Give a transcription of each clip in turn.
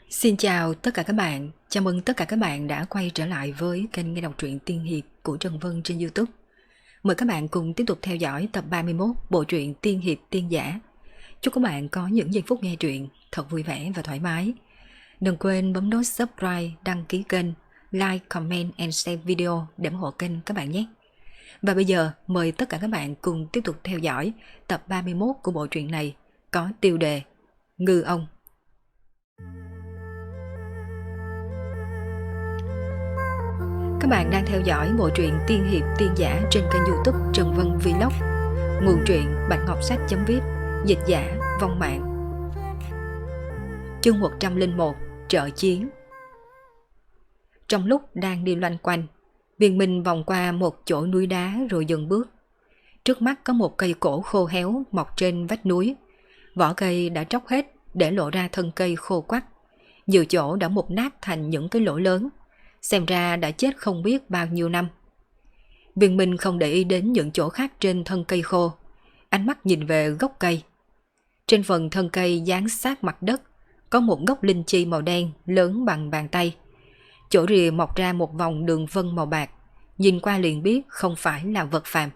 Xin chào tất cả các bạn, chào mừng tất cả các bạn đã quay trở lại với kênh nghe đọc truyện tiên hiệp của Trần Vân trên YouTube. Mời các bạn cùng tiếp tục theo dõi tập 31 bộ truyện tiên hiệp tiên giả. Chúc các bạn có những giây phút nghe truyện thật vui vẻ và thoải mái. Đừng quên bấm nút subscribe, đăng ký kênh, like, comment and share video để ủng hộ kênh các bạn nhé. Và bây giờ mời tất cả các bạn cùng tiếp tục theo dõi tập 31 của bộ truyện này có tiêu đề Ngư ông. Các bạn đang theo dõi bộ truyện tiên hiệp tiên giả trên kênh YouTube Trần Vân Vlog. Nguồn truyện Bạch Ngọc Sách.vip, dịch giả Vong Mạng. Chương 101, trợ chiến. Trong lúc đang đi loanh quanh, Viên Minh vòng qua một chỗ núi đá rồi dừng bước. Trước mắt có một cây cổ khô héo mọc trên vách núi. Vỏ cây đã tróc hết để lộ ra thân cây khô quắt. Nhiều chỗ đã mục nát thành những cái lỗ lớn. Xem ra đã chết không biết bao nhiêu năm. Viên Minh không để ý đến những chỗ khác trên thân cây khô. Ánh mắt nhìn về gốc cây. Trên phần thân cây dán sát mặt đất có một gốc linh chi màu đen lớn bằng bàn tay. Chỗ rìa mọc ra một vòng đường vân màu bạc. Nhìn qua liền biết không phải là vật phàm.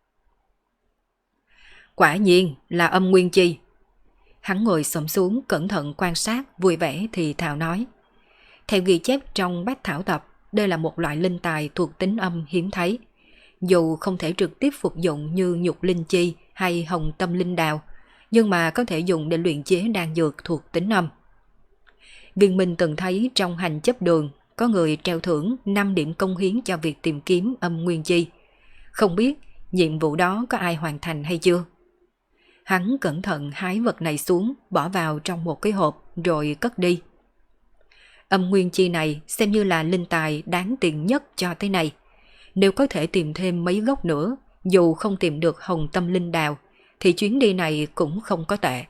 Quả nhiên là âm nguyên chi. Hắn ngồi xổm xuống cẩn thận quan sát, vui vẻ thì thào nói. Theo ghi chép trong Bách Thảo Tập, đây là một loại linh tài thuộc tính âm hiếm thấy. Dù không thể trực tiếp phục dụng như nhục linh chi hay hồng tâm linh đào, nhưng mà có thể dùng để luyện chế đan dược thuộc tính âm. Viên Minh từng thấy trong hành chấp đường có người treo thưởng 5 điểm công hiến cho việc tìm kiếm âm nguyên chi. Không biết nhiệm vụ đó có ai hoàn thành hay chưa? Hắn cẩn thận hái vật này xuống, bỏ vào trong một cái hộp rồi cất đi. Âm nguyên chi này xem như là linh tài đáng tiền nhất cho tới nay. Nếu có thể tìm thêm mấy gốc nữa, dù không tìm được hồng tâm linh đào, thì chuyến đi này cũng không có tệ.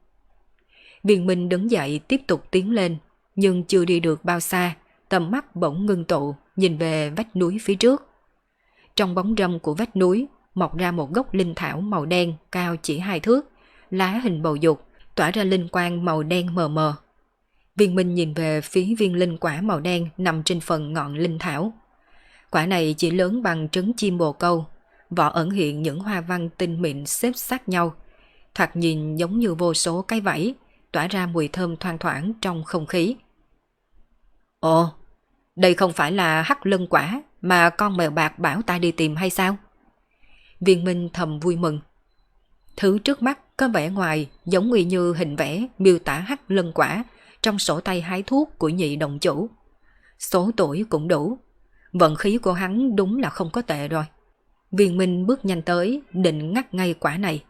Viên Minh đứng dậy tiếp tục tiến lên, nhưng chưa đi được bao xa, tầm mắt bỗng ngưng tụ, nhìn về vách núi phía trước. Trong bóng râm của vách núi, mọc ra một gốc linh thảo màu đen cao chỉ 2 thước, lá hình bầu dục, tỏa ra linh quang màu đen mờ mờ. Viên Minh nhìn về phía viên linh quả màu đen nằm trên phần ngọn linh thảo. Quả này chỉ lớn bằng trứng chim bồ câu, vỏ ẩn hiện những hoa văn tinh mịn xếp sát nhau. Thoạt nhìn giống như vô số cái vảy, tỏa ra mùi thơm thoang thoảng trong không khí. Ồ, đây không phải là hắc lân quả mà con mèo bạc bảo ta đi tìm hay sao? Viên Minh thầm vui mừng. Thứ trước mắt có vẻ ngoài giống như hình vẽ miêu tả hắc lân quả trong sổ tay hái thuốc của nhị đồng chủ. Số tuổi cũng đủ. Vận khí của hắn đúng là không có tệ rồi. Viên Minh bước nhanh tới, định ngắt ngay quả này.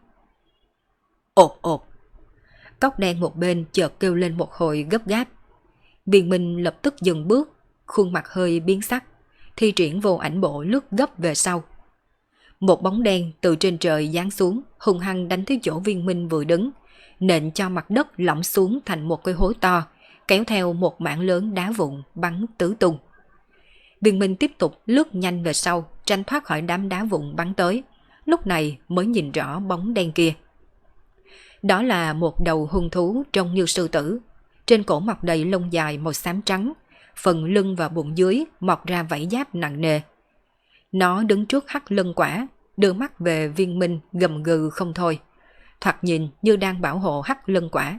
Ột ột. Cóc đen một bên chợt kêu lên một hồi gấp gáp. Viên Minh lập tức dừng bước, khuôn mặt hơi biến sắc, thi triển vô ảnh bộ lướt gấp về sau. Một bóng đen từ trên trời giáng xuống, hung hăng đánh tới chỗ Viên Minh vừa đứng, nện cho mặt đất lõm xuống thành một cái hố to, kéo theo một mảng lớn đá vụn bắn tứ tung. Viên Minh tiếp tục lướt nhanh về sau, tranh thoát khỏi đám đá vụn bắn tới, lúc này mới nhìn rõ bóng đen kia. Đó là một đầu hung thú trông như sư tử, trên cổ mọc đầy lông dài màu xám trắng, phần lưng và bụng dưới mọc ra vảy giáp nặng nề. Nó đứng trước hắc lân quả, đưa mắt về Viên Minh gầm gừ không thôi, thoạt nhìn như đang bảo hộ hắc lân quả.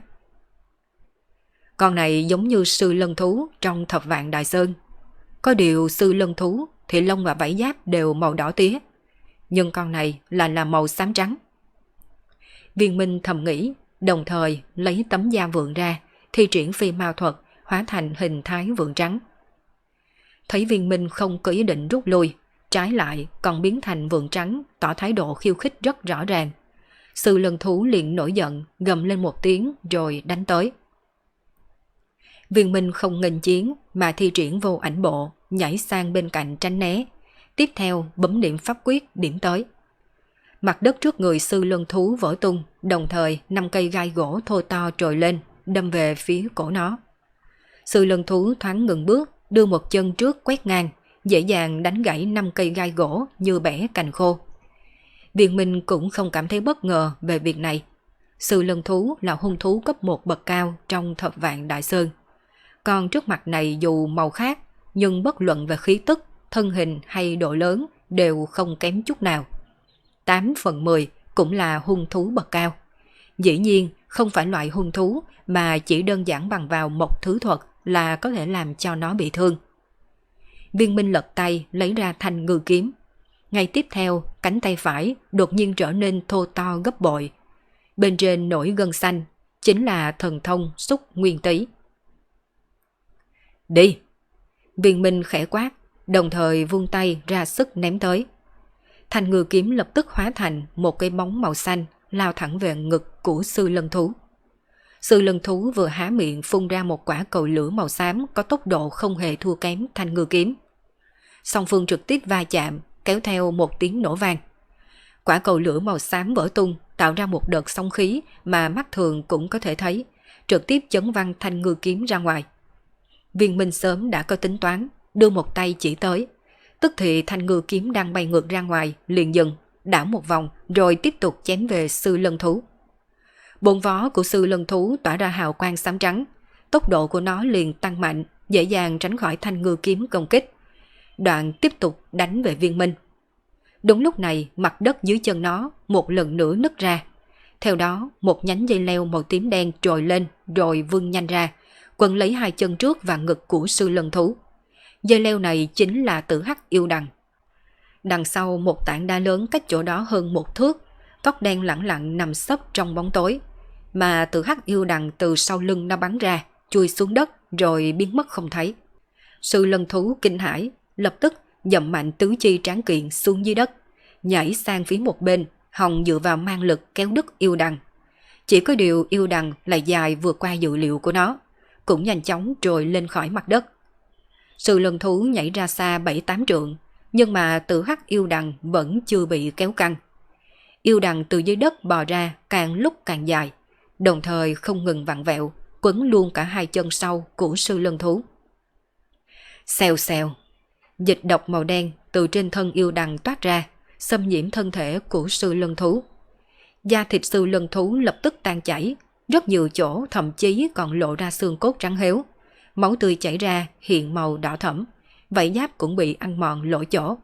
Con này giống như sư lân thú trong Thập Vạn Đại Sơn. Có điều sư lân thú thì lông và vảy giáp đều màu đỏ tía, nhưng con này là màu xám trắng. Viên Minh thầm nghĩ, đồng thời lấy tấm da vượn ra, thi triển phi mao thuật, hóa thành hình thái vượn trắng. Thấy Viên Minh không có ý định rút lui, trái lại còn biến thành vượn trắng, tỏ thái độ khiêu khích rất rõ ràng. Sư lân thú liền nổi giận, gầm lên một tiếng rồi đánh tới. Viên Minh không nghênh chiến mà thi triển vô ảnh bộ, nhảy sang bên cạnh tránh né. Tiếp theo bấm điểm pháp quyết điểm tới. Mặt đất trước người sư lân thú vỡ tung, đồng thời 5 cây gai gỗ thô to trồi lên, đâm về phía cổ nó. Sư lân thú thoáng ngừng bước, đưa một chân trước quét ngang, dễ dàng đánh gãy 5 cây gai gỗ như bẻ cành khô. Viên Minh cũng không cảm thấy bất ngờ về việc này. Sư lân thú là hung thú cấp 1 bậc cao trong Thập Vạn Đại Sơn. con trước mặt này dù màu khác, nhưng bất luận về khí tức, thân hình hay độ lớn đều không kém chút nào. 8 phần 10 cũng là hung thú bậc cao. Dĩ nhiên không phải loại hung thú mà chỉ đơn giản bằng vào một thứ thuật là có thể làm cho nó bị thương. Viên Minh lật tay lấy ra thanh ngư kiếm. Ngay tiếp theo, cánh tay phải đột nhiên trở nên thô to gấp bội. Bên trên nổi gân xanh, chính là thần thông xúc nguyên tý. Đi! Viên Minh khẽ quát, đồng thời vung tay ra sức ném tới. Thanh ngư kiếm lập tức hóa thành một cái bóng màu xanh lao thẳng về ngực của sư lân thú. Sư lân thú vừa há miệng phun ra một quả cầu lửa màu xám có tốc độ không hề thua kém thanh ngư kiếm. Song phương trực tiếp va chạm, kéo theo một tiếng nổ vang. Quả cầu lửa màu xám vỡ tung, tạo ra một đợt sóng khí mà mắt thường cũng có thể thấy, trực tiếp chấn văng thanh ngư kiếm ra ngoài. Viên Minh sớm đã có tính toán, đưa một tay chỉ tới. Tức thì thanh ngư kiếm đang bay ngược ra ngoài, liền dừng, đảo một vòng rồi tiếp tục chém về sư lân thú. Bốn vó của sư lân thú tỏa ra hào quang xám trắng, tốc độ của nó liền tăng mạnh, dễ dàng tránh khỏi thanh ngư kiếm công kích. Đoạn tiếp tục đánh về Viên Minh. Đúng lúc này, mặt đất dưới chân nó một lần nữa nứt ra. Theo đó, một nhánh dây leo màu tím đen trồi lên rồi vươn nhanh ra, quấn lấy hai chân trước và ngực của sư lân thú. Dây leo này chính là Tử Hắc Yêu Đằng. Đằng sau một tảng đá lớn cách chỗ đó hơn 1 thước, tóc đen lẳng lặng nằm xấp trong bóng tối, mà Tử Hắc Yêu Đằng từ sau lưng nó bắn ra, chui xuống đất rồi biến mất không thấy. Sư lân thú kinh hãi, lập tức dậm mạnh tứ chi tráng kiện xuống dưới đất, nhảy sang phía một bên, hòng dựa vào mang lực kéo đứt yêu đằng. Chỉ có điều yêu đằng lại dài vượt qua dự liệu của nó, cũng nhanh chóng trồi lên khỏi mặt đất. Sư lân thú nhảy ra xa 7-8 trượng, nhưng mà Tử Hắc Yêu Đằng vẫn chưa bị kéo căng. Yêu đằng từ dưới đất bò ra càng lúc càng dài, đồng thời không ngừng vặn vẹo, quấn luôn cả hai chân sau của sư lân thú. Xèo xèo, dịch độc màu đen từ trên thân yêu đằng toát ra, xâm nhiễm thân thể của sư lân thú. Da thịt sư lân thú lập tức tan chảy, rất nhiều chỗ thậm chí còn lộ ra xương cốt trắng héo. Máu tươi chảy ra hiện màu đỏ thẫm, vảy giáp cũng bị ăn mòn lỗ chỗ.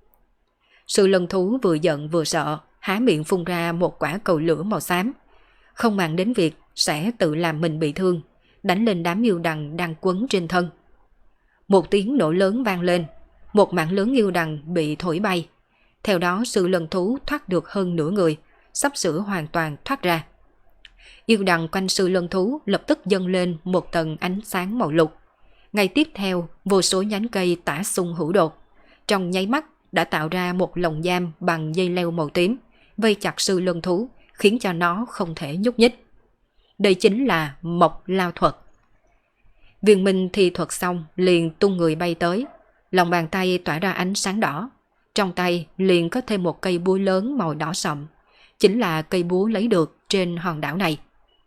Sư lân thú vừa giận vừa sợ, há miệng phun ra một quả cầu lửa màu xám. Không màng đến việc sẽ tự làm mình bị thương, đánh lên đám yêu đằng đang quấn trên thân. Một tiếng nổ lớn vang lên, một mảng lớn yêu đằng bị thổi bay. Theo đó sư lân thú thoát được hơn nửa người, sắp sửa hoàn toàn thoát ra. Yêu đằng quanh sư lân thú lập tức dâng lên một tầng ánh sáng màu lục. Ngay tiếp theo, vô số nhánh cây tả xung hữu đột, trong nháy mắt đã tạo ra một lồng giam bằng dây leo màu tím, vây chặt sư lân thú, khiến cho nó không thể nhúc nhích. Đây chính là Mộc Lao thuật. Viên Minh thi thuật xong liền tung người bay tới, lòng bàn tay tỏa ra ánh sáng đỏ, trong tay liền có thêm một cây búa lớn màu đỏ sậm, chính là cây búa lấy được trên hòn đảo này.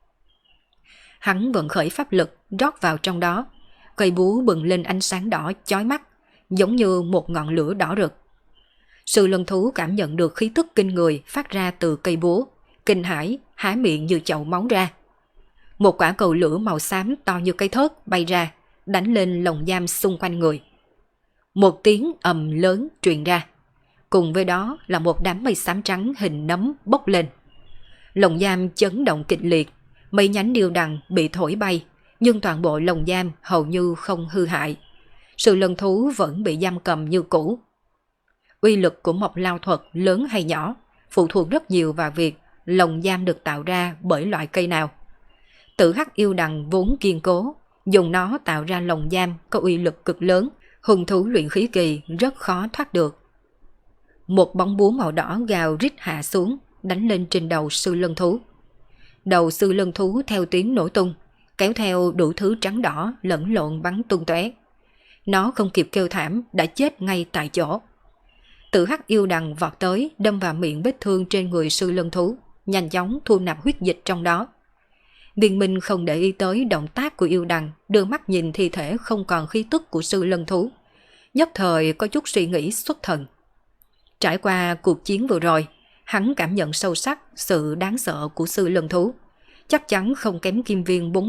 Hắn vận khởi pháp lực rót vào trong đó, cây búa bừng lên ánh sáng đỏ chói mắt, giống như một ngọn lửa đỏ rực. Sư lân thú cảm nhận được khí tức kinh người phát ra từ cây búa, kinh hãi há miệng như chậu máu ra. Một quả cầu lửa màu xám to như cây thớt bay ra, đánh lên lồng giam xung quanh người. Một tiếng ầm lớn truyền ra, cùng với đó là một đám mây xám trắng hình nấm bốc lên. Lồng giam chấn động kịch liệt, mấy nhánh điêu đằng bị thổi bay, nhưng toàn bộ lồng giam hầu như không hư hại. Sư lân thú vẫn bị giam cầm như cũ. Uy lực của Mộc Lao thuật lớn hay nhỏ phụ thuộc rất nhiều vào việc lồng giam được tạo ra bởi loại cây nào. Tử Hắc Yêu Đằng vốn kiên cố, dùng nó tạo ra lồng giam có uy lực cực lớn, hung thú luyện khí kỳ rất khó thoát được. Một bóng búa màu đỏ gào rít hạ xuống, đánh lên trên đầu sư lân thú. Đầu sư lân thú theo tiếng nổ tung, kéo theo đủ thứ trắng đỏ lẫn lộn bắn tung tóe. Nó không kịp kêu thảm đã chết ngay tại chỗ. Tử Hắc Yêu Đằng vọt tới đâm vào miệng vết thương trên người sư lân thú, nhanh chóng thu nạp huyết dịch trong đó. Viên Minh không để ý tới động tác của yêu đằng, đưa mắt nhìn thi thể không còn khí tức của sư lân thú. Nhất thời có chút suy nghĩ xuất thần. Trải qua cuộc chiến vừa rồi, hắn cảm nhận sâu sắc sự đáng sợ của sư lân thú. Chắc chắn không kém Kim Viên 4 mắt,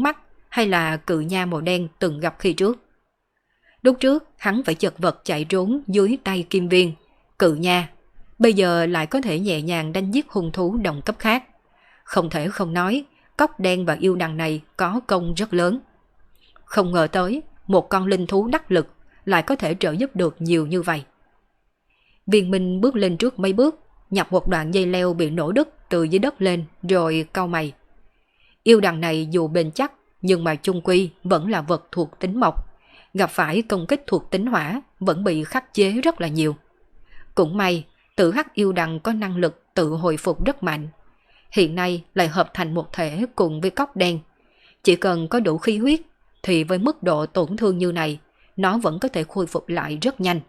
hay là cự nha màu đen từng gặp khi trước. Lúc trước hắn phải chật vật chạy trốn dưới tay Kim Viên, cự nha, bây giờ lại có thể nhẹ nhàng đánh giết hung thú đồng cấp khác. Không thể không nói, cóc đen và yêu đằng này có công rất lớn. Không ngờ tới, một con linh thú đắc lực lại có thể trợ giúp được nhiều như vậy. Viên Minh bước lên trước mấy bước, nhặt một đoạn dây leo bị nổ đứt từ dưới đất lên rồi cau mày. Yêu đằng này dù bền chắc nhưng mà chung quy vẫn là vật thuộc tính mộc, gặp phải công kích thuộc tính hỏa vẫn bị khắc chế rất là nhiều. Cũng may, tử hắc yêu đằng có năng lực tự hồi phục rất mạnh. Hiện nay lại hợp thành một thể cùng với cóc đen. Chỉ cần có đủ khí huyết thì với mức độ tổn thương như này, nó vẫn có thể khôi phục lại rất nhanh.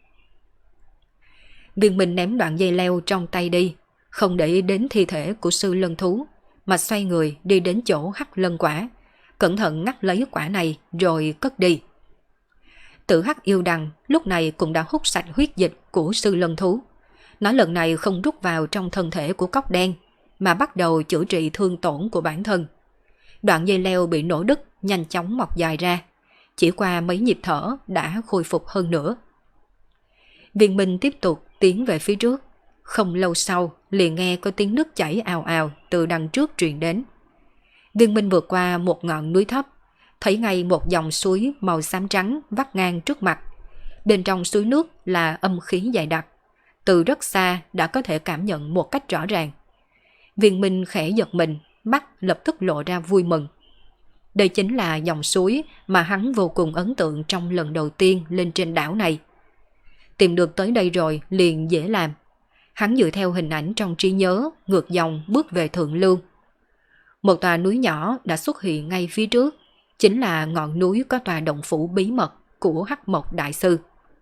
Viên Minh ném đoạn dây leo trong tay đi, không để ý đến thi thể của sư lân thú, mà xoay người đi đến chỗ hắc lân quả, cẩn thận ngắt lấy quả này rồi cất đi. Tử hắc yêu đằng lúc này cũng đã hút sạch huyết dịch của sư lân thú. Nó lần này không rút vào trong thân thể của cóc đen, mà bắt đầu chữa trị thương tổn của bản thân. Đoạn dây leo bị nổ đứt nhanh chóng mọc dài ra, chỉ qua mấy nhịp thở đã khôi phục hơn nữa. Viên Minh tiếp tục tiến về phía trước. Không lâu sau liền nghe có tiếng nước chảy ào ào từ đằng trước truyền đến. Viên Minh vượt qua một ngọn núi thấp, thấy ngay một dòng suối màu xám trắng vắt ngang trước mặt. Bên trong suối nước là âm khí dày đặc, từ rất xa đã có thể cảm nhận một cách rõ ràng. Viên Minh khẽ giật mình, mắt lập tức lộ ra vui mừng. Đây chính là dòng suối mà hắn vô cùng ấn tượng trong lần đầu tiên lên trên đảo này. Tìm được tới đây rồi liền dễ làm. Hắn dựa theo hình ảnh trong trí nhớ, ngược dòng bước về thượng lưu. Một tòa núi nhỏ đã xuất hiện ngay phía trước, chính là ngọn núi có tòa động phủ bí mật của Hắc Mộc Đại Sư.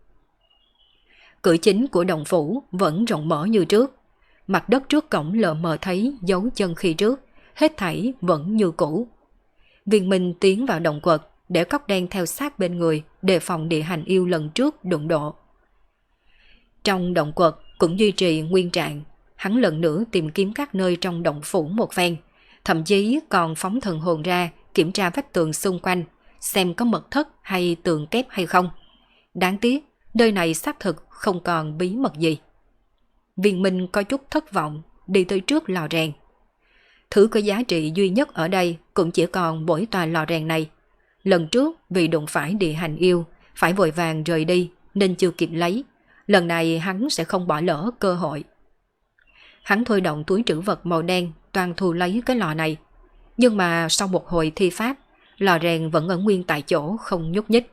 Cửa chính của động phủ vẫn rộng mở như trước. Mặt đất trước cổng lờ mờ thấy dấu chân khi trước, hết thảy vẫn như cũ. Viên Minh tiến vào động quật để cóc đen theo sát bên người, đề phòng địa hành yêu lần trước đụng độ. Trong động quật cũng duy trì nguyên trạng, hắn lần nữa tìm kiếm các nơi trong động phủ một phen, thậm chí còn phóng thần hồn ra kiểm tra vách tường xung quanh, xem có mật thất hay tường kép hay không. Đáng tiếc, nơi này xác thực không còn bí mật gì. Viên Minh có chút thất vọng, đi tới trước lò rèn. Thứ có giá trị duy nhất ở đây cũng chỉ còn mỗi tòa lò rèn này. Lần trước vì đụng phải địa hành yêu, phải vội vàng rời đi nên chưa kịp lấy. Lần này hắn sẽ không bỏ lỡ cơ hội. Hắn thôi động túi trữ vật màu đen toàn thu lấy cái lò này. Nhưng mà sau một hồi thi pháp, lò rèn vẫn ở nguyên tại chỗ không nhúc nhích.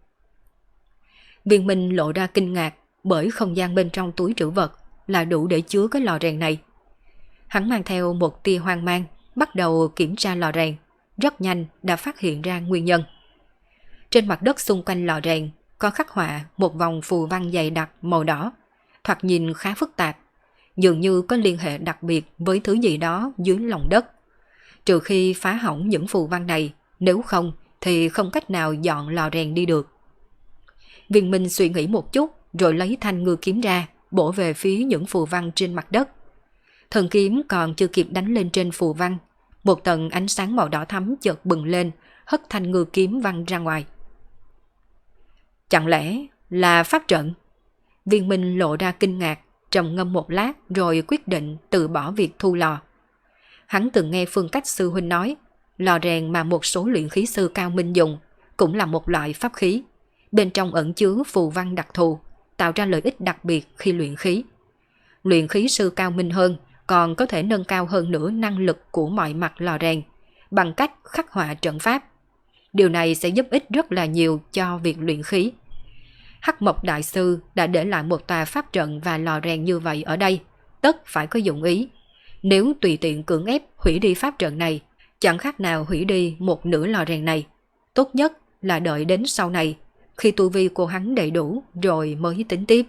Viên Minh lộ ra kinh ngạc bởi không gian bên trong túi trữ vật là đủ để chứa cái lò rèn này. Hắn mang theo một tia hoang mang, bắt đầu kiểm tra lò rèn, rất nhanh đã phát hiện ra nguyên nhân. Trên mặt đất xung quanh lò rèn có khắc họa một vòng phù văn dày đặc màu đỏ, thoạt nhìn khá phức tạp, dường như có liên hệ đặc biệt với thứ gì đó dưới lòng đất. Trừ khi phá hỏng những phù văn này, nếu không thì không cách nào dọn lò rèn đi được. Viên Minh suy nghĩ một chút rồi lấy thanh ngư kiếm ra, bổ về phía những phù văn trên mặt đất. Thần kiếm còn chưa kịp đánh lên trên phù văn, một tầng ánh sáng màu đỏ thắm chợt bừng lên, hất thanh ngư kiếm văng ra ngoài. Chẳng lẽ là pháp trận? Viên Minh lộ ra kinh ngạc, trầm ngâm một lát rồi quyết định từ bỏ việc thu lò. Hắn từng nghe Phương Cách sư huynh nói, lò rèn mà một số luyện khí sư cao minh dùng cũng là một loại pháp khí, bên trong ẩn chứa phù văn đặc thù, tạo ra lợi ích đặc biệt khi luyện khí. Luyện khí sư cao minh hơn còn có thể nâng cao hơn nữa năng lực của mọi mặt lò rèn bằng cách khắc họa trận pháp. Điều này sẽ giúp ích rất là nhiều cho việc luyện khí. Hắc Mộc Đại Sư đã để lại một tòa pháp trận và lò rèn như vậy ở đây, tất phải có dụng ý. Nếu tùy tiện cưỡng ép hủy đi pháp trận này, chẳng khác nào hủy đi một nửa lò rèn này. Tốt nhất là đợi đến sau này, khi tu vi của hắn đầy đủ rồi mới tính tiếp.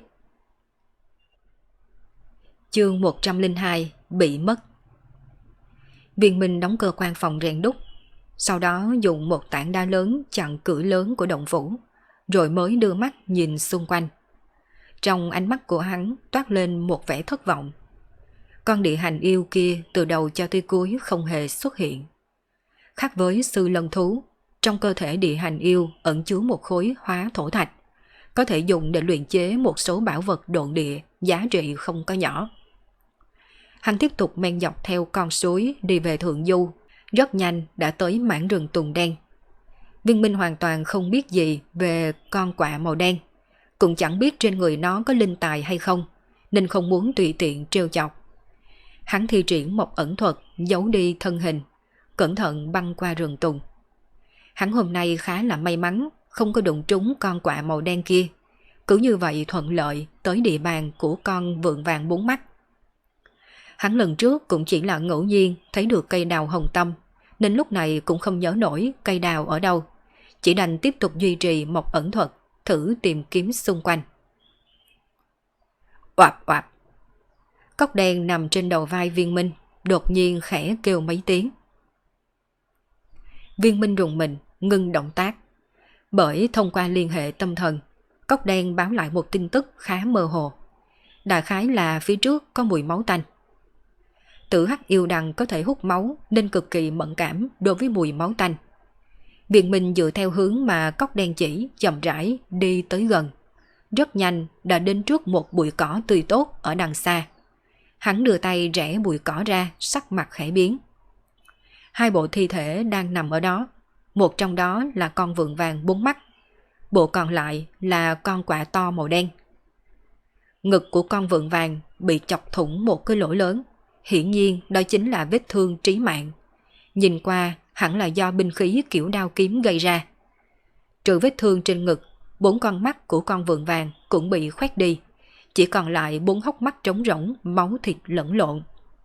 Chương 102 bị mất. Viên Minh đóng cơ quan phòng rèn đúc, sau đó dùng một tảng đá lớn chặn cửa lớn của động phủ, rồi mới đưa mắt nhìn xung quanh. Trong ánh mắt của hắn toát lên một vẻ thất vọng. Con địa hành yêu kia từ đầu cho tới cuối không hề xuất hiện. Khác với sư lân thú, trong cơ thể địa hành yêu ẩn chứa một khối hóa thổ thạch, có thể dùng để luyện chế một số bảo vật độn địa giá trị không có nhỏ. Hắn tiếp tục men dọc theo con suối đi về thượng du, rất nhanh đã tới mảng rừng tùng đen. Viên Minh hoàn toàn không biết gì về con quạ màu đen, cũng chẳng biết trên người nó có linh tài hay không, nên không muốn tùy tiện trêu chọc. Hắn thi triển một ẩn thuật giấu đi thân hình, cẩn thận băng qua rừng tùng. Hắn hôm nay khá là may mắn, không có đụng trúng con quạ màu đen kia, cứ như vậy thuận lợi tới địa bàn của con vượn vàng bốn mắt. Hắn lần trước cũng chỉ là ngẫu nhiên thấy được cây đào hồng tâm, nên lúc này cũng không nhớ nổi cây đào ở đâu, chỉ đành tiếp tục duy trì một ẩn thuật, thử tìm kiếm xung quanh. Oạp oạp. Cóc đen nằm trên đầu vai Viên Minh, đột nhiên khẽ kêu mấy tiếng. Viên Minh rùng mình, ngưng động tác. Bởi thông qua liên hệ tâm thần, cóc đen báo lại một tin tức khá mơ hồ. Đại khái là phía trước có mùi máu tanh. Tử hắc yêu đằng có thể hút máu nên cực kỳ mẫn cảm đối với mùi máu tanh. Viên Minh dựa theo hướng mà cóc đen chỉ, chậm rãi đi tới gần. Rất nhanh đã đến trước một bụi cỏ tươi tốt ở đằng xa. Hắn đưa tay rẽ bụi cỏ ra, sắc mặt khẽ biến. Hai bộ thi thể đang nằm ở đó. Một trong đó là con vượn vàng bốn mắt, bộ còn lại là con quạ to màu đen. Ngực của con vượn vàng bị chọc thủng một cái lỗ lớn, hiển nhiên đó chính là vết thương trí mạng. Nhìn qua hẳn là do binh khí kiểu đao kiếm gây ra. Trừ vết thương trên ngực, 4 con mắt của con vượn vàng cũng bị khoét đi, chỉ còn lại 4 hốc mắt trống rỗng, máu thịt lẫn lộn.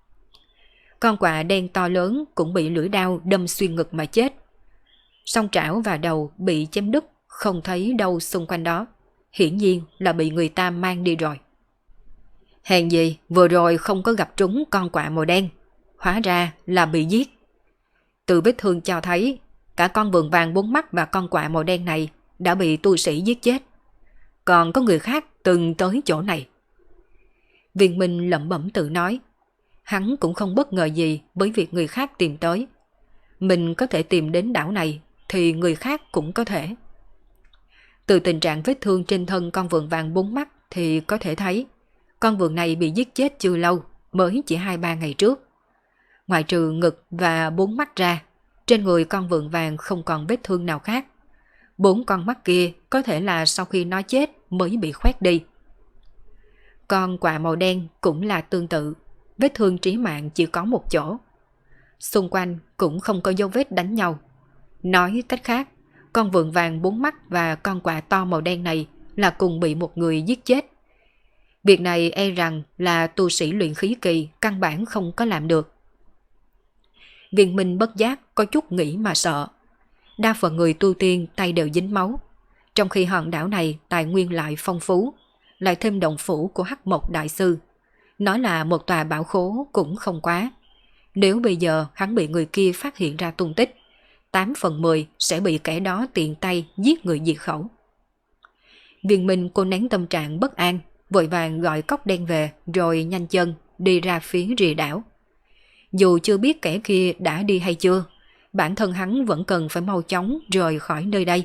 Con quạ đen to lớn cũng bị lưỡi đao đâm xuyên ngực mà chết. Song trảo và đầu bị chém đứt, không thấy đâu xung quanh đó, hiển nhiên là bị người ta mang đi rồi. Hèn gì vừa rồi không có gặp trúng con quạ màu đen, hóa ra là bị giết. Từ vết thương cho thấy cả con vượn vàng bốn mắt và con quạ màu đen này đã bị tu sĩ giết chết. Còn có người khác từng tới chỗ này. Viên Minh lẩm bẩm tự nói. Hắn cũng không bất ngờ gì với việc người khác tìm tới. Mình có thể tìm đến đảo này thì người khác cũng có thể. Từ tình trạng vết thương trên thân con vượn vàng bốn mắt thì có thể thấy con vượn này bị giết chết chưa lâu, mới chỉ 2-3 ngày trước. Ngoài trừ ngực và 4 mắt ra, trên người con vượn vàng không còn vết thương nào khác. 4 con mắt kia có thể là sau khi nó chết mới bị khoét đi. Con quạ màu đen cũng là tương tự, vết thương trí mạng chỉ có một chỗ. Xung quanh cũng không có dấu vết đánh nhau. Nói cách khác, con vượn vàng 4 mắt và con quạ to màu đen này là cùng bị một người giết chết. Việc này e rằng là tu sĩ luyện khí kỳ căn bản không có làm được. Viên Minh bất giác có chút nghĩ mà sợ. Đa phần người tu tiên tay đều dính máu, trong khi hòn đảo này tài nguyên lại phong phú, lại thêm động phủ của Hắc Mộc Đại Sư. Nói là một tòa bảo khố cũng không quá. Nếu bây giờ hắn bị người kia phát hiện ra tung tích, 8 phần 10 sẽ bị kẻ đó tiện tay giết người diệt khẩu. Viên Minh cô nén tâm trạng bất an, vội vàng gọi cóc đen về rồi nhanh chân đi ra phía rìa đảo. Dù chưa biết kẻ kia đã đi hay chưa, bản thân hắn vẫn cần phải mau chóng rời khỏi nơi đây.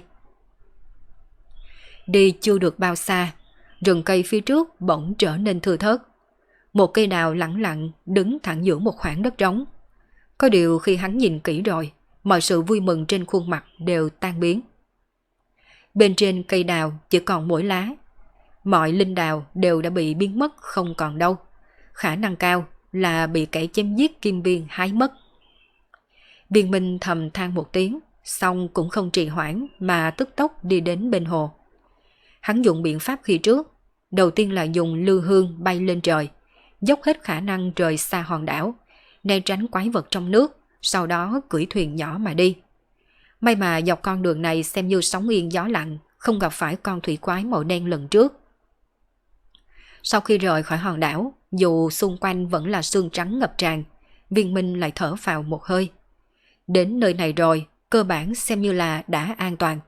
Đi chưa được bao xa, rừng cây phía trước bỗng trở nên thưa thớt. Một cây đào lẳng lặng đứng thẳng giữa một khoảng đất trống. Có điều khi hắn nhìn kỹ rồi, mọi sự vui mừng trên khuôn mặt đều tan biến. Bên trên cây đào chỉ còn mỗi lá. Mọi linh đào đều đã bị biến mất không còn đâu. Khả năng cao là bị kẻ chém giết kim biên hái mất. Viên Minh thầm than một tiếng, xong cũng không trì hoãn mà tức tốc đi đến bên hồ. Hắn dùng biện pháp khi trước, đầu tiên là dùng lư hương bay lên trời, dốc hết khả năng rời xa hòn đảo, né tránh quái vật trong nước, sau đó cưỡi thuyền nhỏ mà đi. May mà dọc con đường này xem như sóng yên gió lặng, không gặp phải con thủy quái màu đen lần trước. Sau khi rời khỏi hòn đảo, dù xung quanh vẫn là sương trắng ngập tràn, Viên Minh lại thở phào một hơi. Đến nơi này rồi, cơ bản xem như là đã an toàn.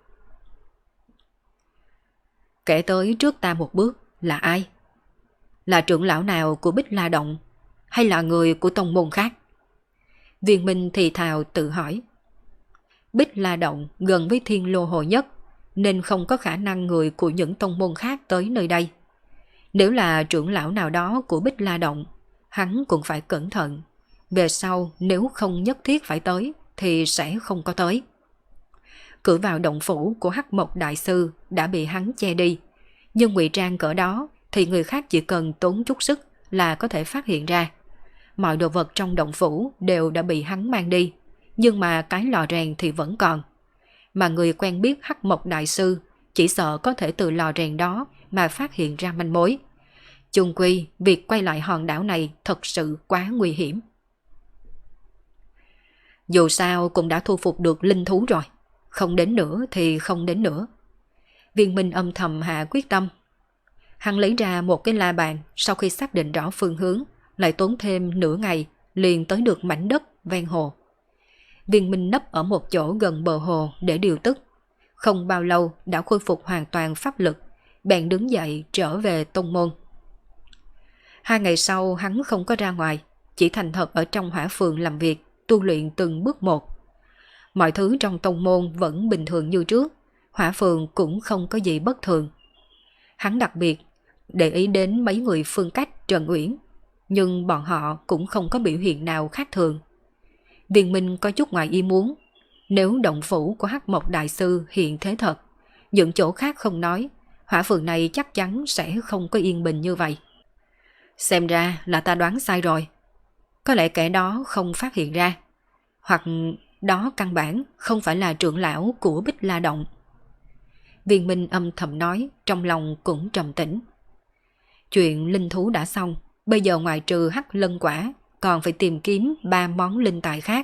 Kẻ tới trước ta một bước là ai? Là trưởng lão nào của Bích La Động, hay là người của tông môn khác? Viên Minh thì thào tự hỏi. Bích La Động gần với Thiên Lô Hồ nhất, nên không có khả năng người của những tông môn khác tới nơi đây. Nếu là trưởng lão nào đó của Bích La Động, hắn cũng phải cẩn thận. Về sau nếu không nhất thiết phải tới thì sẽ không có tới. Cửa vào động phủ của Hắc Mộc Đại Sư đã bị hắn che đi, nhưng ngụy trang cỡ đó thì người khác chỉ cần tốn chút sức là có thể phát hiện ra. Mọi đồ vật trong động phủ đều đã bị hắn mang đi, nhưng mà cái lò rèn thì vẫn còn. Mà người quen biết Hắc Mộc Đại Sư chỉ sợ có thể từ lò rèn đó mà phát hiện ra manh mối. Chung quy, việc quay lại hòn đảo này thật sự quá nguy hiểm. Dù sao cũng đã thu phục được linh thú rồi, không đến nữa thì không đến nữa. Viên Minh âm thầm hạ quyết tâm. Hắn lấy ra một cái la bàn, sau khi xác định rõ phương hướng, lại tốn thêm nửa ngày liền tới được mảnh đất ven hồ. Viên Minh nấp ở một chỗ gần bờ hồ để điều tức. Không bao lâu đã khôi phục hoàn toàn pháp lực, bèn đứng dậy trở về tông môn. 2 ngày sau hắn không có ra ngoài, chỉ thành thật ở trong hỏa phường làm việc, tu luyện từng bước một. Mọi thứ trong tông môn vẫn bình thường như trước, hỏa phường cũng không có gì bất thường. Hắn đặc biệt để ý đến mấy người Phương Cách, Trần Uyển, nhưng bọn họ cũng không có biểu hiện nào khác thường. Viên Minh có chút ngoài ý muốn, nếu động phủ của Hắc Mộc Đại Sư hiện thế thật, những chỗ khác không nói, hỏa phường này chắc chắn sẽ không có yên bình như vậy. Xem ra là ta đoán sai rồi. Có lẽ kẻ đó không phát hiện ra, hoặc đó căn bản không phải là trưởng lão của Bích La Động. Viên Minh âm thầm nói, trong lòng cũng trầm tĩnh. Chuyện linh thú đã xong, bây giờ ngoài trừ hắc lân quả, còn phải tìm kiếm 3 món linh tài khác.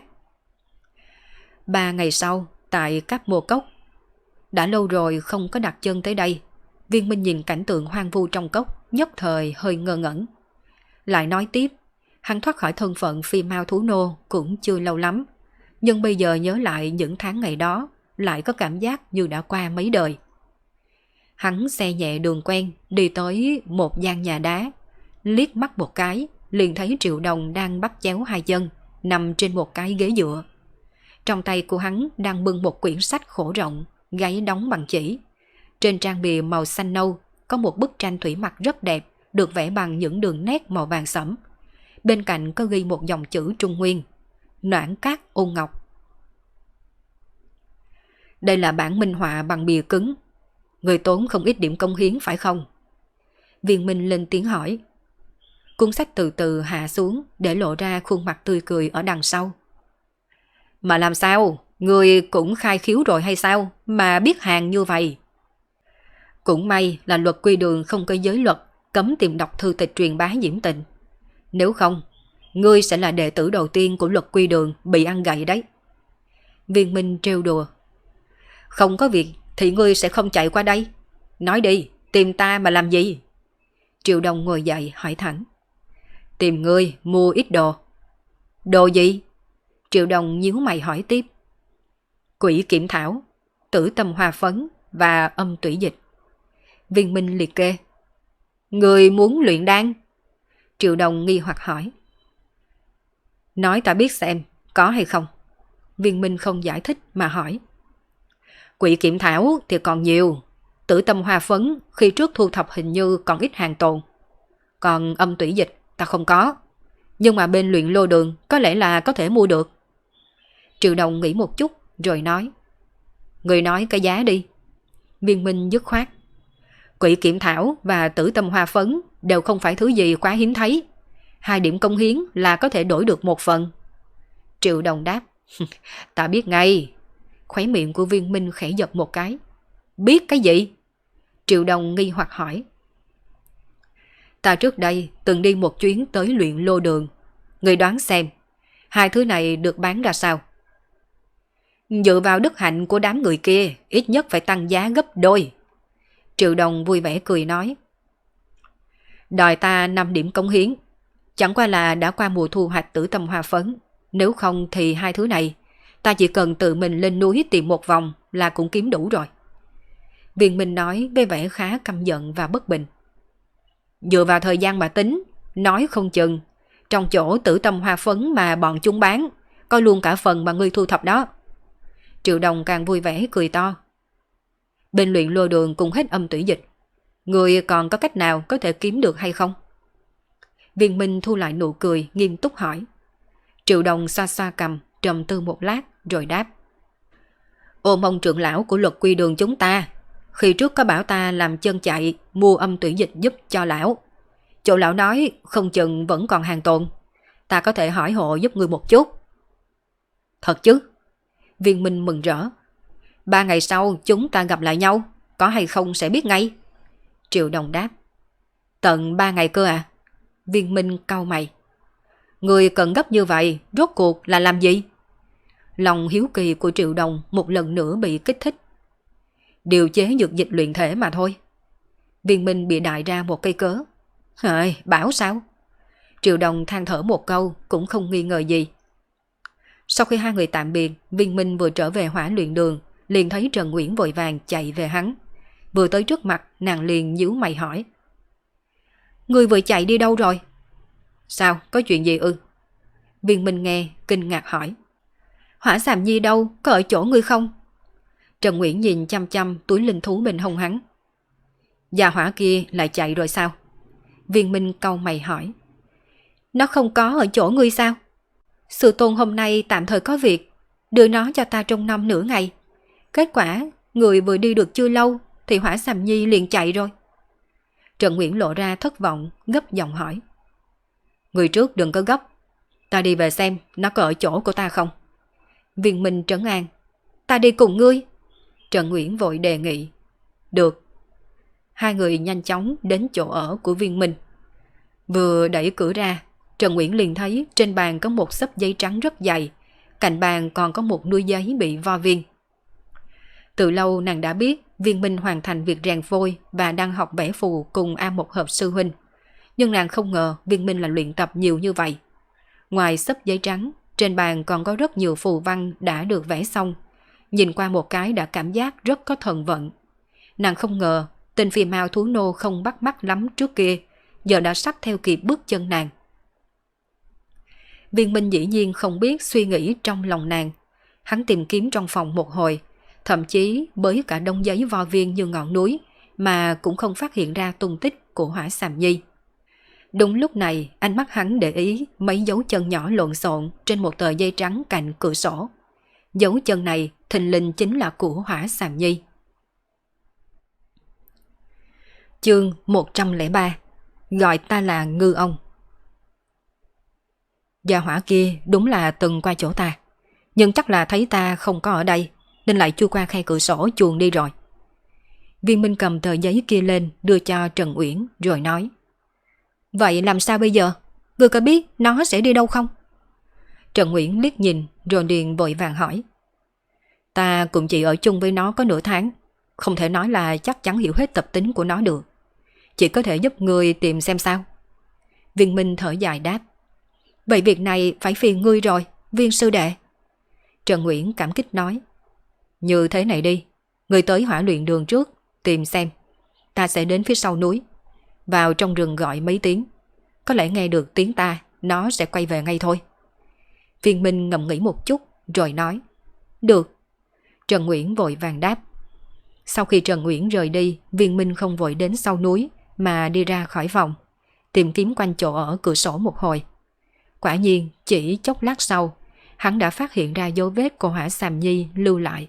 3 ngày sau, tại Cáp Mô Cốc. Đã lâu rồi không có đặt chân tới đây. Viên Minh nhìn cảnh tượng hoang vu trong cốc, nhất thời hơi ngơ ngẩn. Lại nói tiếp, hắn thoát khỏi thân phận phi mao thú nô cũng chưa lâu lắm, nhưng bây giờ nhớ lại những tháng ngày đó, lại có cảm giác như đã qua mấy đời. Hắn xe nhẹ đường quen, đi tới một gian nhà đá, liếc mắt một cái, liền thấy Triệu Đồng đang bắt chéo 2 chân, nằm trên một cái ghế dựa. Trong tay của hắn đang bưng một quyển sách khổ rộng, gáy đóng bằng chỉ. Trên trang bìa màu xanh nâu có một bức tranh thủy mặc rất đẹp, được vẽ bằng những đường nét màu vàng sẫm. Bên cạnh có ghi một dòng chữ Trung Nguyên: Noãn Cát Ôn Ngọc. Đây là bản minh họa bằng bìa cứng. Người tốn không ít điểm công hiến phải không? Viên Minh lên tiếng hỏi. Cuốn sách từ từ hạ xuống để lộ ra khuôn mặt tươi cười ở đằng sau. Mà làm sao? Người cũng khai khiếu rồi hay sao mà biết hàng như vậy? Cũng may là luật quy đường không có giới luật cấm tìm đọc thư tịch truyền bá Diễm Tình. Nếu không, ngươi sẽ là đệ tử đầu tiên của luật quy đường bị ăn gậy đấy. Viên Minh trêu đùa. Không có việc thì ngươi sẽ không chạy qua đây. Nói đi, tìm ta mà làm gì? Triệu Đồng ngồi dậy hỏi thẳng. Tìm ngươi mua ít đồ. Đồ gì? Triệu Đồng nhíu mày hỏi tiếp. Quỷ kiểm thảo, tử tâm hoa phấn và âm tủy dịch. Viên Minh liệt kê. Ngươi muốn luyện đan? Triệu Đồng nghi hoặc hỏi. Nói ta biết xem, có hay không? Viên Minh không giải thích mà hỏi. Quỷ kiểm thảo thì còn nhiều. Tử tâm hoa phấn khi trước thu thập hình như còn ít hàng tồn. Còn âm tủy dịch ta không có. Nhưng mà bên luyện lô đường có lẽ là có thể mua được. Triệu Đồng nghĩ một chút rồi nói. Người nói cái giá đi. Viên Minh dứt khoát. Quỷ kiểm thảo và tử tâm hoa phấn đều không phải thứ gì quá hiếm thấy. 2 điểm công hiến là có thể đổi được 1 phần. Triệu Đồng đáp. Ta biết ngay. Khóe miệng của Viên Minh khẽ giật một cái. Biết cái gì? Triệu Đồng nghi hoặc hỏi. Ta trước đây từng đi một chuyến tới luyện lô đường. Người đoán xem 2 thứ này được bán ra sao? Dựa vào đức hạnh của đám người kia, ít nhất phải tăng giá gấp đôi. Triệu Đồng vui vẻ cười nói. Đòi ta 5 điểm công hiến. Chẳng qua là đã qua mùa thu hoạch tử tâm hoa phấn. Nếu không thì 2 thứ này ta chỉ cần tự mình lên núi tìm một vòng là cũng kiếm đủ rồi. Viên Minh nói với vẻ khá căm giận và bất bình. Dựa vào thời gian mà tính, nói không chừng trong chỗ tử tâm hoa phấn mà bọn chúng bán, coi luôn cả phần mà ngươi thu thập đó. Triệu Đồng càng vui vẻ cười to. Bên Luyện Lôi Đường cùng hết âm tủy dịch, người còn có cách nào có thể kiếm được hay không? Viên Minh thu lại nụ cười, nghiêm túc hỏi. Triệu Đồng xoa xoa cằm, trầm tư một lát rồi đáp. Ôn Mông trưởng lão của Luật Quy Đường chúng ta, khi trước có bảo ta làm chân chạy mua âm tủy dịch giúp cho lão. Chỗ lão nói không chừng vẫn còn hàng tồn, ta có thể hỏi hộ giúp người một chút. Thật chứ? Viên Minh mừng rỡ. 3 ngày sau chúng ta gặp lại nhau, có hay không sẽ biết ngay. Triệu Đồng đáp. Tận 3 ngày cơ à? Viên Minh cau mày. Người cần gấp như vậy, rốt cuộc là làm gì? Lòng hiếu kỳ của Triệu Đồng một lần nữa bị kích thích. Điều chế dược dịch luyện thể mà thôi. Viên Minh bị đại ra một cây cớ. Bảo sao? Triệu Đồng than thở một câu, cũng không nghi ngờ gì. Sau khi hai người tạm biệt, Viên Minh vừa trở về Hỏa Luyện Đường, liền thấy Trần Uyển vội vàng chạy về hắn. Vừa tới trước mặt, nàng liền nhíu mày hỏi. Ngươi vừa chạy đi đâu rồi? Sao, có chuyện gì ư? Viên Minh nghe, kinh ngạc hỏi. Hỏa Sàm Nhi đâu, có ở chỗ ngươi không? Trần Uyển nhìn chăm chăm túi linh thú bên hông hắn. Gia hỏa kia lại chạy rồi sao? Viên Minh cau mày hỏi. Nó không có ở chỗ ngươi sao? Sư tôn hôm nay tạm thời có việc, đưa nó cho ta trong năm nửa ngày. Kết quả, người vừa đi được chưa lâu thì Hỏa Sàm Nhi liền chạy rồi. Trần Uyển lộ ra thất vọng, gấp giọng hỏi. Người trước đừng có gấp, ta đi về xem nó có ở chỗ của ta không. Viên Minh trấn an. Ta đi cùng ngươi. Trần Uyển vội đề nghị. Được. Hai người nhanh chóng đến chỗ ở của Viên Minh. Vừa đẩy cửa ra, Trần Uyển liền thấy trên bàn có một xấp giấy trắng rất dày, cạnh bàn còn có một núi giấy bị vo viên. Từ lâu nàng đã biết Viên Minh hoàn thành việc rèn phôi và đang học vẽ phù cùng A Một Hợp sư huynh. Nhưng nàng không ngờ Viên Minh là luyện tập nhiều như vậy. Ngoài xấp giấy trắng, trên bàn còn có rất nhiều phù văn đã được vẽ xong. Nhìn qua một cái đã cảm giác rất có thần vận. Nàng không ngờ tên Phi Mao thú nô không bắt mắt lắm trước kia, giờ đã sắp theo kịp bước chân nàng. Viên Minh dĩ nhiên không biết suy nghĩ trong lòng nàng. Hắn tìm kiếm trong phòng một hồi, thậm chí bới cả đống giấy vo viên như ngọn núi mà cũng không phát hiện ra tung tích của Hỏa Sàm Nhi. Đúng lúc này, ánh mắt hắn để ý mấy dấu chân nhỏ lộn xộn trên một tờ giấy trắng cạnh cửa sổ. Dấu chân này thình lình chính là của Hỏa Sàm Nhi. Chương 103. Gọi ta là Ngư Ông. Gia hỏa kia đúng là từng qua chỗ ta, nhưng chắc là thấy ta không có ở đây nên lại chui qua khe cửa sổ chuồn đi rồi. Viên Minh cầm tờ giấy kia lên đưa cho Trần Uyển rồi nói. Vậy làm sao bây giờ? Ngươi có biết nó sẽ đi đâu không? Trần Uyển liếc nhìn rồi liền vội vàng hỏi. Ta cũng chỉ ở chung với nó có nửa tháng, không thể nói là chắc chắn hiểu hết tập tính của nó được. Chỉ có thể giúp ngươi tìm xem sao. Viên Minh thở dài đáp. Vậy việc này phải phiền ngươi rồi, Viên sư đệ. Trần Uyển cảm kích nói. Như thế này đi, ngươi tới Hỏa Luyện Đường trước, tìm xem. Ta sẽ đến phía sau núi, vào trong rừng gọi mấy tiếng. Có lẽ nghe được tiếng ta, nó sẽ quay về ngay thôi. Viên Minh ngẫm nghĩ một chút rồi nói. Được. Trần Uyển vội vàng đáp. Sau khi Trần Uyển rời đi, Viên Minh không vội đến sau núi mà đi ra khỏi phòng, tìm kiếm quanh chỗ ở cửa sổ một hồi. Quả nhiên chỉ chốc lát sau, hắn đã phát hiện ra dấu vết của Hỏa Sàm Nhi lưu lại.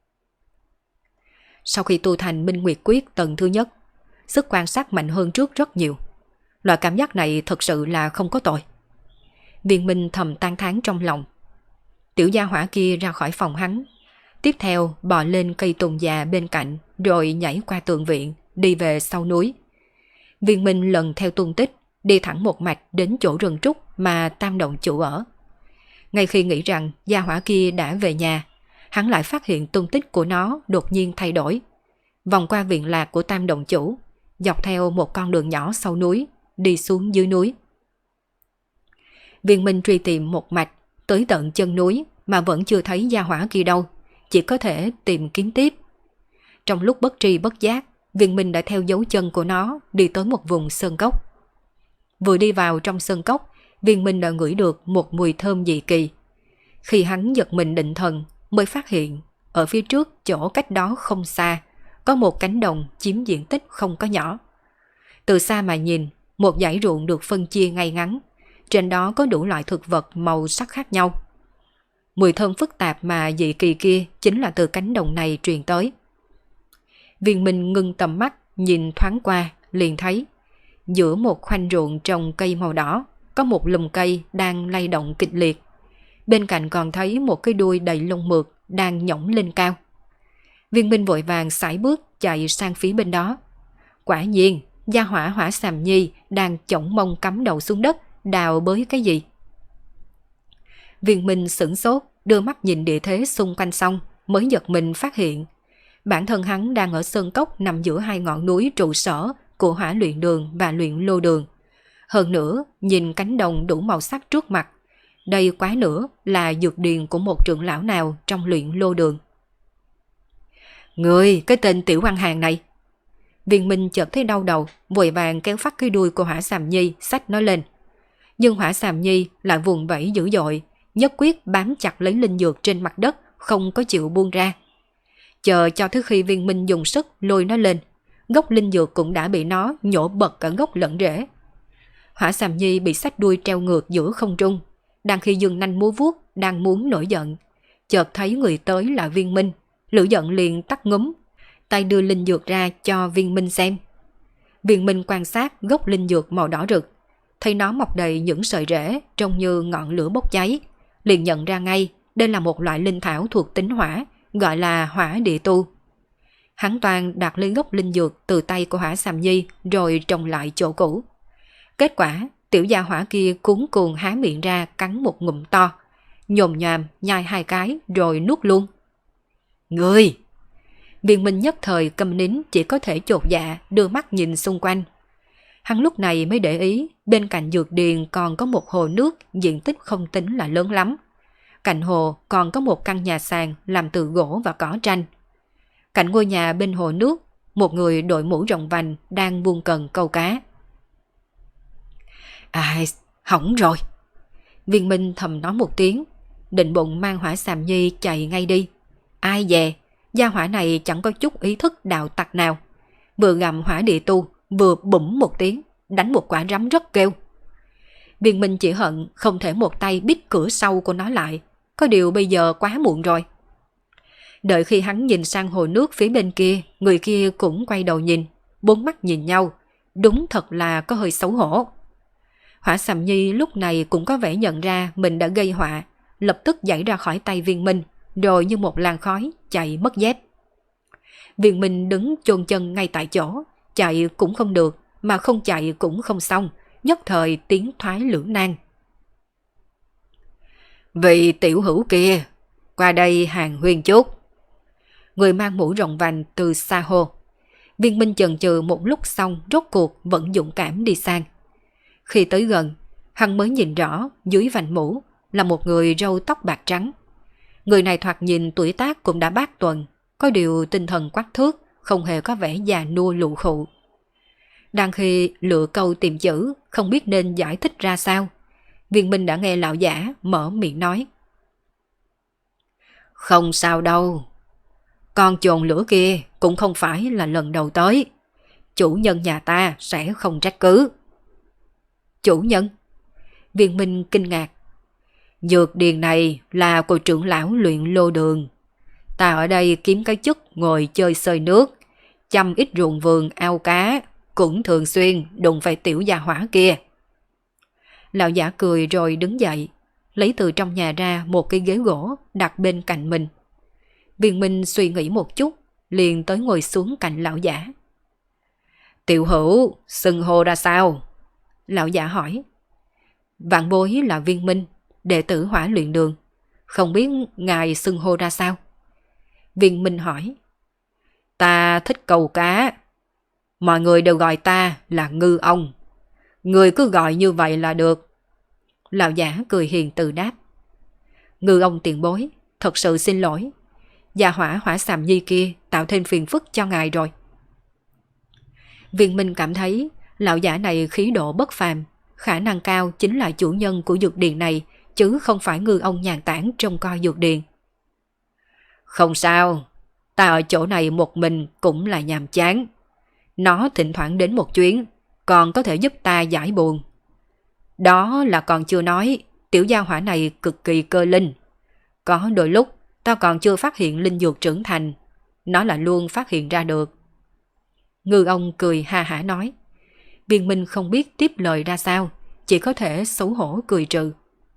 Sau khi tu thành Minh Nguyệt Quyết tầng thứ nhất, sức quan sát mạnh hơn trước rất nhiều. Loại cảm giác này thật sự là không có tội. Viên Minh thầm tán thán trong lòng. Tiểu gia hỏa kia ra khỏi phòng hắn, tiếp theo bò lên cây tùng già bên cạnh rồi nhảy qua tường viện đi về sau núi. Viên Minh lần theo tung tích đi thẳng một mạch đến chỗ rừng trúc mà Tam Động Chủ ở. Ngay khi nghĩ rằng gia hỏa kia đã về nhà, hắn lại phát hiện tung tích của nó đột nhiên thay đổi. Vòng qua viện lạc của Tam Động Chủ, dọc theo một con đường nhỏ sau núi, đi xuống dưới núi. Viên Minh truy tìm một mạch tới tận chân núi mà vẫn chưa thấy gia hỏa kia đâu, chỉ có thể tìm kiếm tiếp. Trong lúc bất tri bất giác, Viên Minh đã theo dấu chân của nó đi tới một vùng sơn cốc. Vừa đi vào trong sơn cốc, Viên Minh đã ngửi được một mùi thơm dị kỳ. Khi hắn giật mình định thần mới phát hiện ở phía trước chỗ cách đó không xa, có một cánh đồng chiếm diện tích không có nhỏ. Từ xa mà nhìn, một dãy ruộng được phân chia ngay ngắn, trên đó có đủ loại thực vật màu sắc khác nhau. Mùi thơm phức tạp mà dị kỳ kia chính là từ cánh đồng này truyền tới. Viên Minh ngưng tầm mắt nhìn thoáng qua, liền thấy giữa một khoanh ruộng trồng cây màu đỏ có một lùm cây đang lay động kịch liệt. Bên cạnh còn thấy một cái đuôi đầy lông mượt đang nhổng lên cao. Viên Minh vội vàng sải bước chạy sang phía bên đó. Quả nhiên, gia hỏa Hỏa Xàm Nhi đang chổng mông cắm đầu xuống đất đào bới cái gì. Viên Minh sửng sốt, đưa mắt nhìn địa thế xung quanh xong mới giật mình phát hiện bản thân hắn đang ở sơn cốc nằm giữa hai ngọn núi trụ sở của Hỏa Luyện Đường và Luyện Lô Đường. Hơn nữa, nhìn cánh đồng đủ màu sắc trước mặt, đây quá nữa là dược điền của một trưởng lão nào trong Luyện Lô Đường. Người, cái tên tiểu ăn hàng này! Viên Minh chợt thấy đau đầu, vội vàng kéo phát cái đuôi của Hỏa Xàm Nhi xách nó lên. Nhưng Hỏa Xàm Nhi lại vùng vẫy dữ dội, nhất quyết bám chặt lấy linh dược trên mặt đất, không có chịu buông ra. Chờ cho tới khi Viên Minh dùng sức lôi nó lên, gốc linh dược cũng đã bị nó nhổ bật cả gốc lẫn rễ. Hỏa Xàm Nhi bị xách đuôi treo ngược giữa không trung, đang khi dương nanh múa vuốt đang muốn nổi giận, chợt thấy người tới là Viên Minh, lửa giận liền tắt ngúm, tay đưa linh dược ra cho Viên Minh xem. Viên Minh quan sát gốc linh dược màu đỏ rực, thấy nó mọc đầy những sợi rễ trông như ngọn lửa bốc cháy, liền nhận ra ngay đây là một loại linh thảo thuộc tính hỏa, gọi là Hỏa Địa Tu. Hắn toàn đặt lấy gốc linh dược từ tay của Hỏa Xàm Nhi rồi trồng lại chỗ cũ. Kết quả, tiểu gia hỏa kia cuống cuồng há miệng ra cắn một ngụm to, nhồm nhòm nhai hai cái rồi nuốt luôn. Người! Viên Minh nhất thời câm nín, chỉ có thể chột dạ đưa mắt nhìn xung quanh. Hắn lúc này mới để ý bên cạnh dược điền còn có một hồ nước diện tích không tính là lớn lắm. Cạnh hồ còn có một căn nhà sàn làm từ gỗ và cỏ tranh. Cạnh ngôi nhà bên hồ nước, một người đội mũ rộng vành đang buông cần câu cá. À, hỏng rồi! Viên Minh thầm nói một tiếng, định bụng mang Hỏa Xàm Nhi chạy ngay đi. Ai dè, gia hỏa này chẳng có chút ý thức đạo tặc nào. Vừa gặm Hỏa Địa Tu, vừa bủm một tiếng, đánh một quả rắm rất kêu. Viên Minh chỉ hận không thể một tay bít cửa sau của nó lại, có điều bây giờ quá muộn rồi. Đợi khi hắn nhìn sang hồ nước phía bên kia, người kia cũng quay đầu nhìn, bốn mắt nhìn nhau, đúng thật là có hơi xấu hổ. Hỏa Xàm Nhi lúc này cũng có vẻ nhận ra mình đã gây họa, lập tức giãy ra khỏi tay Viên Minh, rồi như một làn khói chạy mất dép. Viên Minh đứng chôn chân ngay tại chỗ, chạy cũng không được, mà không chạy cũng không xong, nhất thời tiến thoái lưỡng nan. Vị tiểu hữu kia, qua đây hàng huyên chút. Người mang mũ rộng vành từ xa hô. Viên Minh chần chừ một lúc xong rốt cuộc vẫn dũng cảm đi sang. Khi tới gần, hắn mới nhìn rõ dưới vành mũ là một người râu tóc bạc trắng. Người này thoạt nhìn tuổi tác cũng đã bát tuần, có điều tinh thần quắc thước, không hề có vẻ già nua lụ khụ. Đang khi lựa câu tìm chữ, không biết nên giải thích ra sao, Viên Minh đã nghe lão giả mở miệng nói. Không sao đâu, con chồn lửa kia cũng không phải là lần đầu tới, chủ nhân nhà ta sẽ không trách cứ. Chủ nhân? Viên Minh kinh ngạc. Dược điền này là của trưởng lão Luyện Lô Đường. Ta ở đây kiếm cái chức ngồi chơi xơi nước, chăm ít ruộng vườn ao cá, cũng thường xuyên đụng phải tiểu gia hỏa kia. Lão giả cười rồi đứng dậy, lấy từ trong nhà ra một cái ghế gỗ đặt bên cạnh mình. Viên Minh suy nghĩ một chút, liền tới ngồi xuống cạnh lão giả. Tiểu hữu, xưng hô ra sao? Lão giả hỏi. Vạn bối là Viên Minh, đệ tử Hỏa Luyện Đường. Không biết ngài xưng hô ra sao? Viên Minh hỏi. Ta thích câu cá. Mọi người đều gọi ta là Ngư Ông. Người cứ gọi như vậy là được. Lão giả cười hiền từ đáp. Ngư Ông tiền bối, thật sự xin lỗi. Gia hỏa Hỏa Xàm Nhi kia tạo thêm phiền phức cho ngài rồi. Viên Minh cảm thấy lão giả này khí độ bất phàm, khả năng cao chính là chủ nhân của dược điền này, chứ không phải Ngư Ông nhàn tản trông coi dược điền. Không sao, ta ở chỗ này một mình cũng là nhàm chán. Nó thỉnh thoảng đến một chuyến, còn có thể giúp ta giải buồn. Đó là còn chưa nói, tiểu gia hỏa này cực kỳ cơ linh. Có đôi lúc ta còn chưa phát hiện linh dược trưởng thành, nó là luôn phát hiện ra được. Ngư ông cười ha hả nói. Viên Minh không biết tiếp lời ra sao, chỉ có thể xấu hổ cười trừ.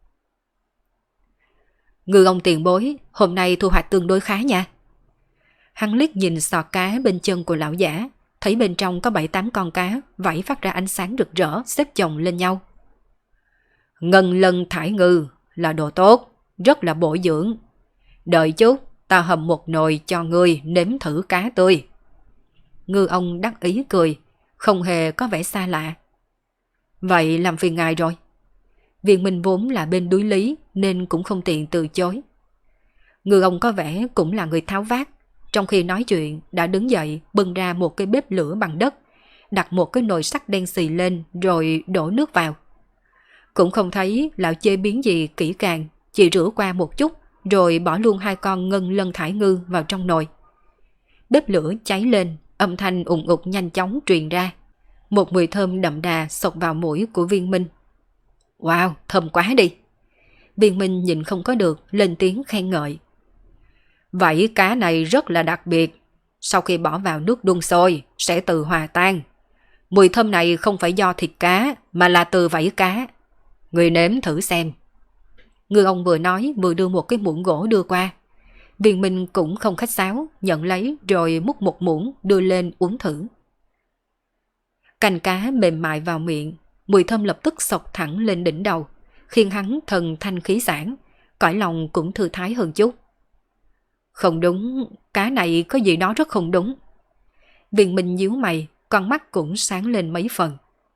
Ngư ông tiền bối, hôm nay thu hoạch tương đối khá nha. Hắn liếc nhìn sọt cá bên chân của lão giả, thấy bên trong có 7-8 con cá vảy phát ra ánh sáng rực rỡ xếp chồng lên nhau. Ngân lân thải ngư là đồ tốt, rất là bổ dưỡng. Đợi chút, ta hầm một nồi cho ngươi nếm thử cá tươi. Ngư ông đắc ý cười, không hề có vẻ xa lạ. Vậy làm phiền ngài rồi. Viên Minh vốn là bên đối lý nên cũng không tiện từ chối. Ngư ông có vẻ cũng là người tháo vát, trong khi nói chuyện đã đứng dậy bưng ra một cái bếp lửa bằng đất, đặt một cái nồi sắt đen xì lên rồi đổ nước vào. Cũng không thấy lão chế biến gì kỹ càng, chỉ rửa qua một chút rồi bỏ luôn 2 con ngân lân thải ngư vào trong nồi. Bếp lửa cháy lên, âm thanh ùng ục nhanh chóng truyền ra. Một mùi thơm đậm đà xộc vào mũi của Viên Minh. Wow, thơm quá đi. Viên Minh nhìn không có được, lên tiếng khen ngợi. Vảy cá này rất là đặc biệt, sau khi bỏ vào nước đun sôi sẽ tự hòa tan. Mùi thơm này không phải do thịt cá mà là từ vảy cá. Người nếm thử xem. Ngư ông vừa nói vừa đưa một cái muỗng gỗ đưa qua. Viên Minh cũng không khách sáo, nhận lấy rồi múc một muỗng đưa lên uống thử. Canh cá mềm mại vào miệng, mùi thơm lập tức xộc thẳng lên đỉnh đầu, khiến hắn thần thanh khí sảng, cõi lòng cũng thư thái hơn chút. Không đúng, cá này có gì đó rất không đúng. Viên Minh nhíu mày, con mắt cũng sáng lên mấy phần.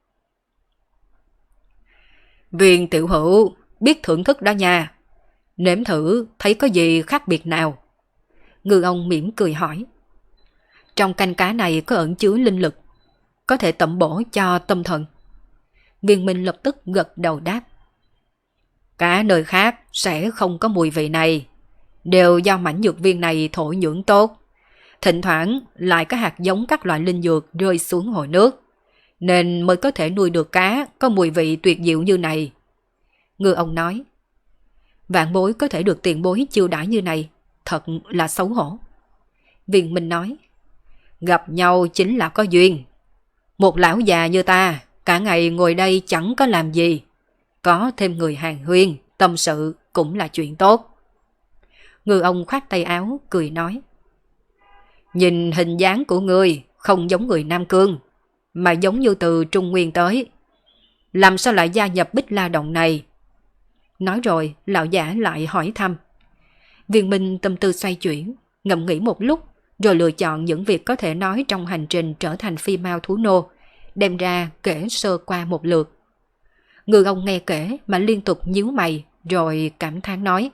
Viên tiểu hữu, biết thưởng thức đó nha. Nếm thử thấy có gì khác biệt nào? Ngư ông mỉm cười hỏi. Trong canh cá này có ẩn chứa linh lực, có thể tẩm bổ cho tâm thần. Viên Minh lập tức gật đầu đáp. Cả nơi khác sẽ không có mùi vị này, đều do mảnh dược viên này thổ nhưỡng tốt. Thỉnh thoảng lại có hạt giống các loại linh dược rơi xuống hồ nước, nên mới có thể nuôi được cá có mùi vị tuyệt diệu như này. Ngư ông nói. Vạn bối có thể được tiền bối chiêu đãi như này, thật là xấu hổ. Viên Minh nói. Gặp nhau chính là có duyên. Một lão già như ta cả ngày ngồi đây chẳng có làm gì, có thêm người hàn huyên tâm sự cũng là chuyện tốt. Ngư ông khoát tay áo cười nói. Nhìn hình dáng của ngươi không giống người Nam Cương, mà giống như từ Trung Nguyên tới. Làm sao lại gia nhập Bích La Động này? Nói rồi lão giả lại hỏi thăm. Viên Minh tâm tư xoay chuyển, ngẫm nghĩ một lúc rồi lựa chọn những việc có thể nói trong hành trình trở thành phi mao thú nô, đem ra kể sơ qua một lượt. Ngư ông nghe kể mà liên tục nhíu mày rồi cảm thán nói.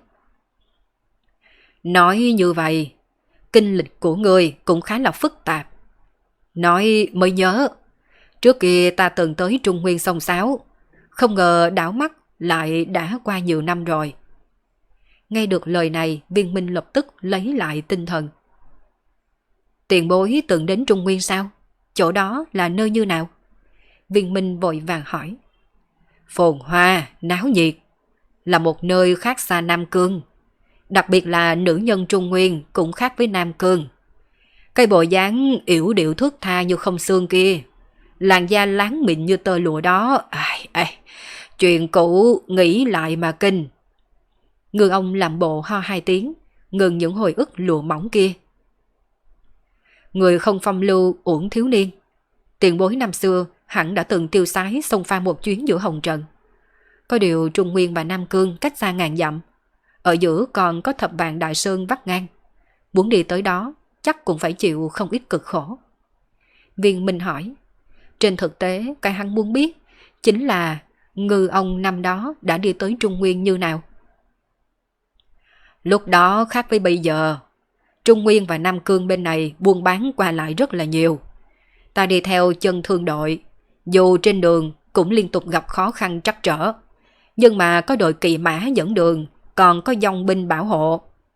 Nói như vậy, kinh lịch của ngươi cũng khá là phức tạp. Nói mới nhớ, trước kia ta từng tới Trung Nguyên sông Sáo, không ngờ đảo mắt lại đã qua nhiều năm rồi. Nghe được lời này, Viên Minh lập tức lấy lại tinh thần. Tiền bối từng đến Trung Nguyên sao? Chỗ đó là nơi như nào? Viên Minh vội vàng hỏi. Phồn hoa, náo nhiệt, là một nơi khác xa Nam Cương. Đặc biệt là nữ nhân Trung Nguyên cũng khác với Nam Cương. Cây bộ dáng yểu điệu thướt tha như không xương kia, làn da láng mịn như tơ lụa đó. Chuyện cũ nghĩ lại mà kinh. Ngư ông làm bộ ho 2 tiếng, ngừng những hồi ức lụa mỏng kia. Người không phong lưu uổng thiếu niên. Tiền bối năm xưa hẳn đã từng tiêu sái xông pha một chuyến giữa hồng trận. Có điều Trung Nguyên và Nam Cương cách xa ngàn dặm, ở giữa còn có thập vạn đại sơn vắt ngang. Muốn đi tới đó chắc cũng phải chịu không ít cực khổ. Viên Minh hỏi. Trên thực tế cái hắn muốn biết chính là Ngư ông năm đó đã đi tới Trung Nguyên như nào. Lúc đó khác với bây giờ, Trung Nguyên và Nam Cương bên này buôn bán qua lại rất là nhiều. Ta đi theo chân thương đội, dù trên đường cũng liên tục gặp khó khăn trắc trở, nhưng mà có đội kỵ mã dẫn đường, còn có dòng binh bảo hộ,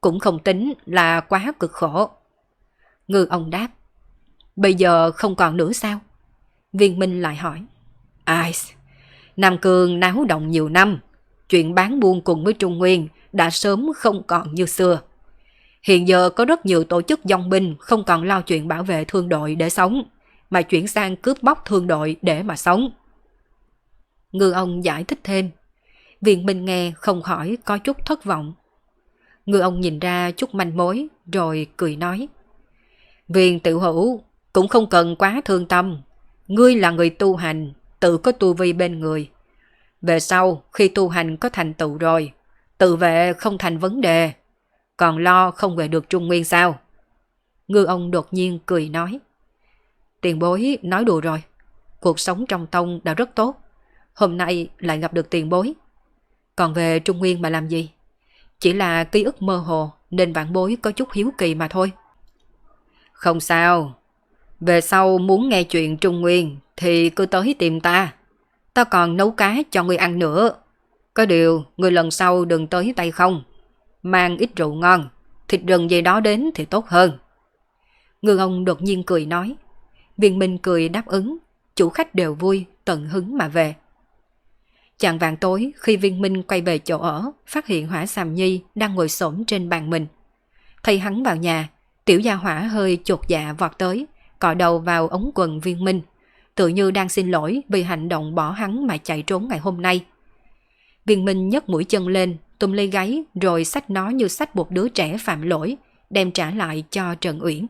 cũng không tính là quá cực khổ. Ngư ông đáp. Bây giờ không còn nữa sao? Viên Minh lại hỏi. Ai, Nam Cương náo động nhiều năm, chuyện bán buôn cùng với Trung Nguyên đã sớm không còn như xưa. Hiện giờ có rất nhiều tổ chức dòng binh không còn lo chuyện bảo vệ thương đội để sống, mà chuyển sang cướp bóc thương đội để mà sống. Ngư ông giải thích thêm. Viên Minh nghe không khỏi có chút thất vọng. Ngư ông nhìn ra chút manh mối rồi cười nói. Viên tiểu hữu cũng không cần quá thương tâm. Ngươi là người tu hành, tự có tu vi bên người. Về sau khi tu hành có thành tựu rồi, tự vệ không thành vấn đề. Còn lo không về được Trung Nguyên sao? Ngư ông đột nhiên cười nói. Tiền bối nói đùa rồi. Cuộc sống trong tông đã rất tốt. Hôm nay lại gặp được tiền bối. Còn về Trung Nguyên mà làm gì? Chỉ là ký ức mơ hồ nên vãn bối có chút hiếu kỳ mà thôi. Không sao. Về sau muốn nghe chuyện Trung Nguyên thì cứ tới tìm ta. Ta còn nấu cá cho ngươi ăn nữa. Có điều ngươi lần sau đừng tới tay không. Mang ít rượu ngon, thịt rừng gì đó đến thì tốt hơn. Ngư ông đột nhiên cười nói. Viên Minh cười đáp ứng. Chủ khách đều vui, tận hứng mà về. Chạng vạng tối khi Viên Minh quay về chỗ ở, phát hiện Hỏa Xàm Nhi đang ngồi xổm trên bàn mình. Thấy hắn vào nhà, tiểu gia hỏa hơi chột dạ vọt tới, cọ đầu vào ống quần Viên Minh, tự như đang xin lỗi vì hành động bỏ hắn mà chạy trốn ngày hôm nay. Viên Minh nhấc mũi chân lên, túm lấy gáy rồi xách nó như xách một đứa trẻ phạm lỗi, đem trả lại cho Trần Uyển.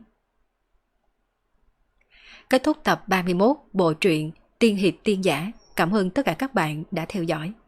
Kết thúc tập 31 bộ truyện Tiên Hiệp Tiên Giả. Cảm ơn tất cả các bạn đã theo dõi.